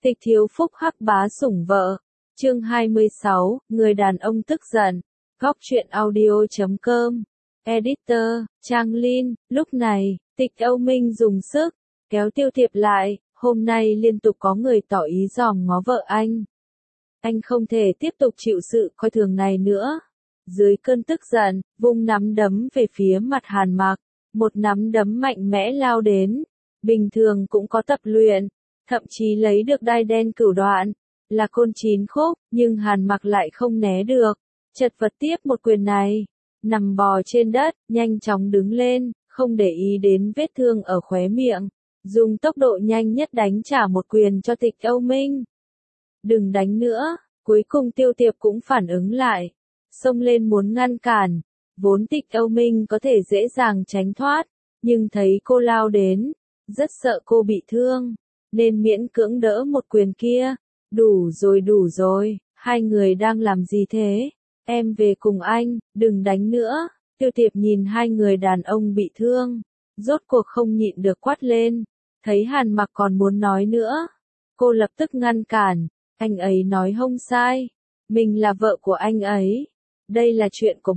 Tịch thiếu phúc hắc bá sủng vợ. Chương 26, người đàn ông tức giận. Góc truyện audio.com. Editor, Trang Linh. Lúc này, Tịch Âu Minh dùng sức kéo Tiêu Thiệp lại. Hôm nay liên tục có người tỏ ý dòm ngó vợ anh. Anh không thể tiếp tục chịu sự coi thường này nữa. Dưới cơn tức giận, vung nắm đấm về phía mặt Hàn Mặc. Một nắm đấm mạnh mẽ lao đến. Bình thường cũng có tập luyện, thậm chí lấy được đai đen cửu đoạn, là côn chín khúc, nhưng Hàn Mặc lại không né được. Chật vật tiếp một quyền này, nằm bò trên đất, nhanh chóng đứng lên, không để ý đến vết thương ở khóe miệng, dùng tốc độ nhanh nhất đánh trả một quyền cho Tịch Âu Minh. Đừng đánh nữa, cuối cùng Tiêu Thiệp cũng phản ứng lại, xông lên muốn ngăn cản, vốn Tịch Âu Minh có thể dễ dàng tránh thoát, nhưng thấy cô lao đến, rất sợ cô bị thương, nên miễn cưỡng đỡ một quyền kia. Đủ rồi, hai người đang làm gì thế? Em về cùng anh, đừng đánh nữa. Tiêu Thiệp nhìn hai người đàn ông bị thương, rốt cuộc không nhịn được quát lên. Thấy Hàn Mặc còn muốn nói nữa, cô lập tức ngăn cản. Anh ấy nói không sai, mình là vợ của anh ấy. Đây là chuyện của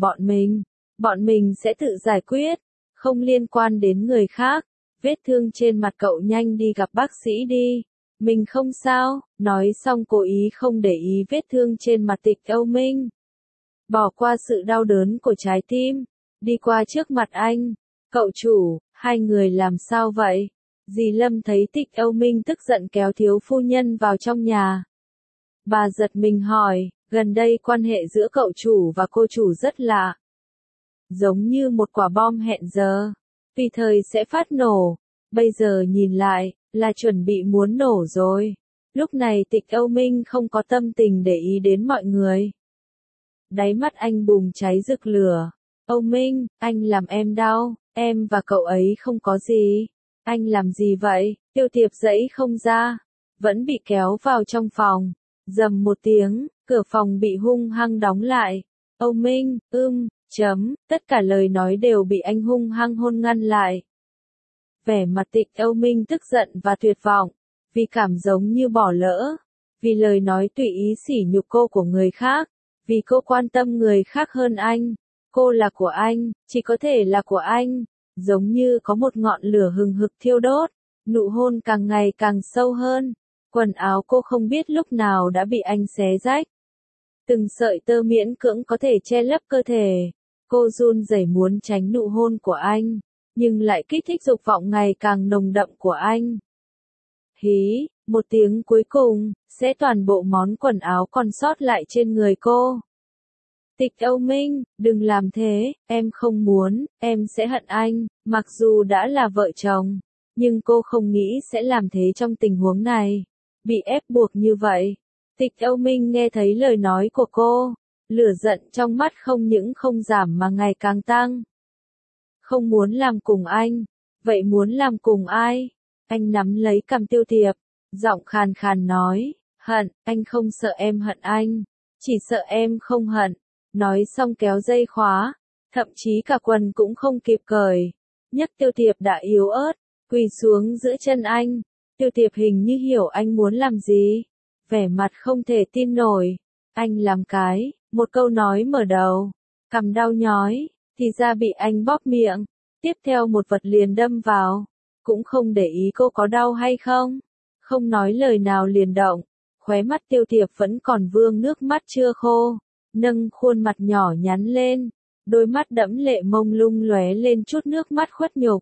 bọn mình sẽ tự giải quyết, không liên quan đến người khác. Vết thương trên mặt cậu nhanh đi gặp bác sĩ đi. Mình không sao. Nói xong cố ý không để ý vết thương trên mặt Tịch Âu Minh. Bỏ qua sự đau đớn của trái tim, đi qua trước mặt anh. Cậu chủ, hai người làm sao vậy? Dì Lâm thấy Tịch Âu Minh tức giận kéo thiếu phu nhân vào trong nhà. Bà giật mình hỏi, gần đây quan hệ giữa cậu chủ và cô chủ rất lạ. Giống như một quả bom hẹn giờ. Tùy thời sẽ phát nổ, bây giờ nhìn lại, là chuẩn bị muốn nổ rồi. Lúc này Tịch Âu Minh không có tâm tình để ý đến mọi người. Đáy mắt anh bùng cháy rực lửa. Âu Minh, anh làm em đau, em và cậu ấy không có gì. Anh làm gì vậy? Tiêu Thiệp dãy không ra, vẫn bị kéo vào trong phòng. Rầm một tiếng, cửa phòng bị hung hăng đóng lại. Âu Minh, tất cả lời nói đều bị anh hung hăng hôn ngăn lại. Vẻ mặt Tịch Âu Minh tức giận và tuyệt vọng, vì cảm giống như bỏ lỡ, vì lời nói tùy ý sỉ nhục cô của người khác, vì cô quan tâm người khác hơn anh. Cô là của anh, chỉ có thể là của anh, giống như có một ngọn lửa hừng hực thiêu đốt, nụ hôn càng ngày càng sâu hơn. Quần áo cô không biết lúc nào đã bị anh xé rách. Từng sợi tơ miễn cưỡng có thể che lấp cơ thể. Cô run rẩy muốn tránh nụ hôn của anh, nhưng lại kích thích dục vọng ngày càng nồng đậm của anh. Hí, một tiếng cuối cùng, sẽ toàn bộ món quần áo còn sót lại trên người cô. Tịch Âu Minh, đừng làm thế, em không muốn, em sẽ hận anh, mặc dù đã là vợ chồng, nhưng cô không nghĩ sẽ làm thế trong tình huống này, bị ép buộc như vậy. Tịch Âu Minh nghe thấy lời nói của cô, lửa giận trong mắt không những không giảm mà ngày càng tăng. Không muốn làm cùng anh, vậy muốn làm cùng ai? Anh nắm lấy cằm Tiêu Thiệp, giọng khàn khàn nói, hận, anh không sợ em hận anh, chỉ sợ em không hận. Nói xong kéo dây khóa, thậm chí cả quần cũng không kịp cởi, nhấc Tiêu Thiệp đã yếu ớt, quỳ xuống giữa chân anh. Tiêu Thiệp hình như hiểu anh muốn làm gì, vẻ mặt không thể tin nổi. Anh làm cái, một câu nói mở đầu, cằm đau nhói, thì ra bị anh bóp miệng, tiếp theo một vật liền đâm vào, cũng không để ý cô có đau hay không, không nói lời nào liền động. Khóe mắt Tiêu Thiệp vẫn còn vương nước mắt chưa khô, nâng khuôn mặt nhỏ nhắn lên, đôi mắt đẫm lệ mông lung lóe lên chút nước mắt khuất nhục.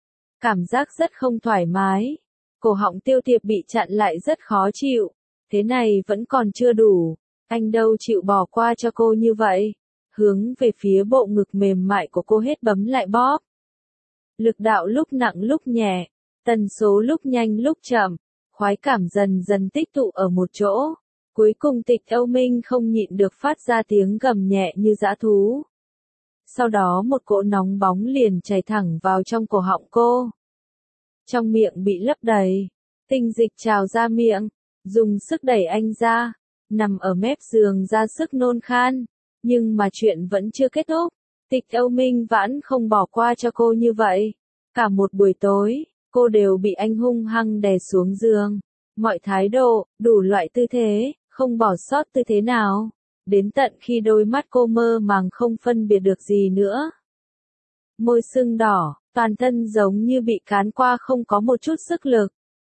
Cảm giác rất không thoải mái, cổ họng Tiêu Thiệp bị chặn lại rất khó chịu, thế này vẫn còn chưa đủ, anh đâu chịu bỏ qua cho cô như vậy. Hướng về phía bộ ngực mềm mại của cô hết bấm lại bóp. Lực đạo lúc nặng lúc nhẹ, tần số lúc nhanh lúc chậm, khoái cảm dần dần tích tụ ở một chỗ. Cuối cùng Tịch Âu Minh không nhịn được phát ra tiếng gầm nhẹ như dã thú. Sau đó một cỗ nóng bóng liền chảy thẳng vào trong cổ họng cô. Trong miệng bị lấp đầy, tinh dịch trào ra miệng, dùng sức đẩy anh ra, nằm ở mép giường ra sức nôn khan. Nhưng mà chuyện vẫn chưa kết thúc, Tịch Âu Minh vẫn không bỏ qua cho cô như vậy. Cả một buổi tối, cô đều bị anh hung hăng đè xuống giường. mọi thái độ, đủ loại tư thế, không bỏ sót tư thế nào. Đến tận khi đôi mắt cô mơ màng không phân biệt được gì nữa. Môi sưng đỏ, toàn thân giống như bị cán qua không có một chút sức lực.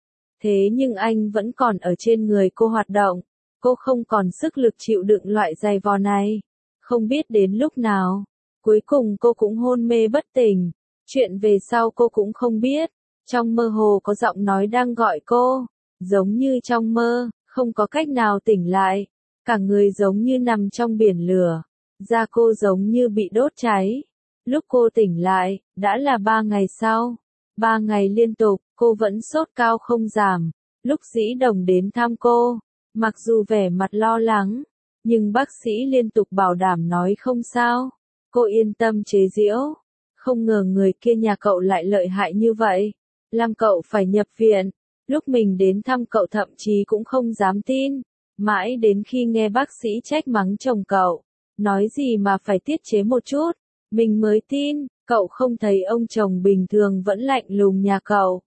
Thế nhưng anh vẫn còn ở trên người cô hoạt động. Cô không còn sức lực chịu đựng loại giày vò này. Không biết đến lúc nào. Cuối cùng cô cũng hôn mê bất tỉnh. Chuyện về sau cô cũng không biết. Trong mơ hồ có giọng nói đang gọi cô. Giống như trong mơ, không có cách nào tỉnh lại. Cả người giống như nằm trong biển lửa. Da cô giống như bị đốt cháy. Lúc cô tỉnh lại, đã là 3 ngày sau. 3 ngày liên tục, cô vẫn sốt cao không giảm. Lúc Dĩ Đồng đến thăm cô, mặc dù vẻ mặt lo lắng, nhưng bác sĩ liên tục bảo đảm nói không sao. Cô yên tâm chế giễu. Không ngờ người kia nhà cậu lại lợi hại như vậy. Làm cậu phải nhập viện. Lúc mình đến thăm cậu thậm chí cũng không dám tin. Mãi đến khi nghe bác sĩ trách mắng chồng cậu. Nói gì mà phải tiết chế một chút. Mình mới tin, cậu không thấy ông chồng bình thường vẫn lạnh lùng nhà cậu.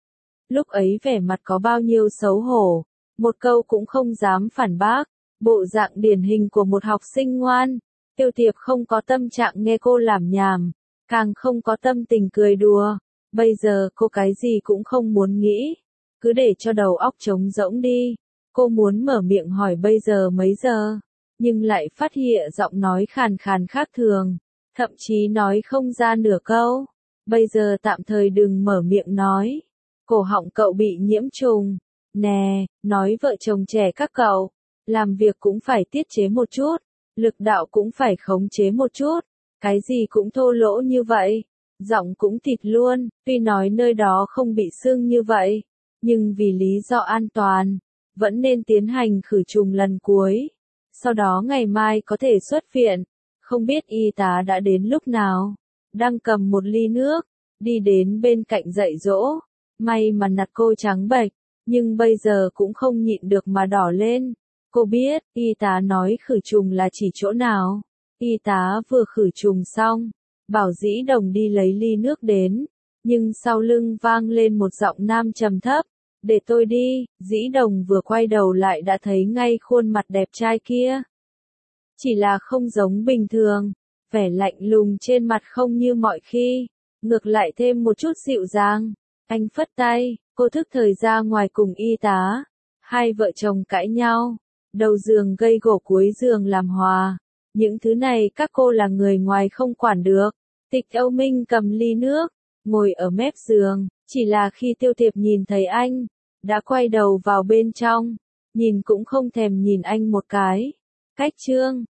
Lúc ấy vẻ mặt có bao nhiêu xấu hổ. Một câu cũng không dám phản bác. Bộ dạng điển hình của một học sinh ngoan. Tiêu Tiệp không có tâm trạng nghe cô làm nhảm. Càng không có tâm tình cười đùa. Bây giờ cô cái gì cũng không muốn nghĩ. Cứ để cho đầu óc trống rỗng đi. Cô muốn mở miệng hỏi bây giờ mấy giờ. Nhưng lại phát hiện giọng nói khàn khàn khác thường. Thậm chí nói không ra nửa câu. Bây giờ tạm thời đừng mở miệng nói. Cổ họng cậu bị nhiễm trùng. Nè, nói vợ chồng trẻ các cậu. Làm việc cũng phải tiết chế một chút. Lực đạo cũng phải khống chế một chút. Cái gì cũng thô lỗ như vậy. Giọng cũng thịt luôn. Tuy nói nơi đó không bị sưng như vậy. Nhưng vì lý do an toàn. Vẫn nên tiến hành khử trùng lần cuối. Sau đó ngày mai có thể xuất viện. Không biết y tá đã đến lúc nào. Đang cầm một ly nước. Đi đến bên cạnh dạy dỗ. May mà mặt cô trắng bệch. Nhưng bây giờ cũng không nhịn được mà đỏ lên. Cô biết, y tá nói khử trùng là chỉ chỗ nào. Y tá vừa khử trùng xong. Bảo Dĩ Đồng đi lấy ly nước đến. Nhưng sau lưng vang lên một giọng nam trầm thấp. Để tôi đi. Dĩ Đồng vừa quay đầu lại đã thấy ngay khuôn mặt đẹp trai kia. Chỉ là không giống bình thường. Vẻ lạnh lùng trên mặt không như mọi khi. Ngược lại thêm một chút dịu dàng. Anh phất tay, cô thức thời ra ngoài cùng y tá. Hai vợ chồng cãi nhau. Đầu giường gây gổ cuối giường làm hòa. Những thứ này các cô là người ngoài không quản được. Tịch Âu Minh cầm ly nước. Ngồi ở mép giường. Chỉ là khi Tiêu Tiệp nhìn thấy anh. Đã quay đầu vào bên trong. Nhìn cũng không thèm nhìn anh một cái. Cách chương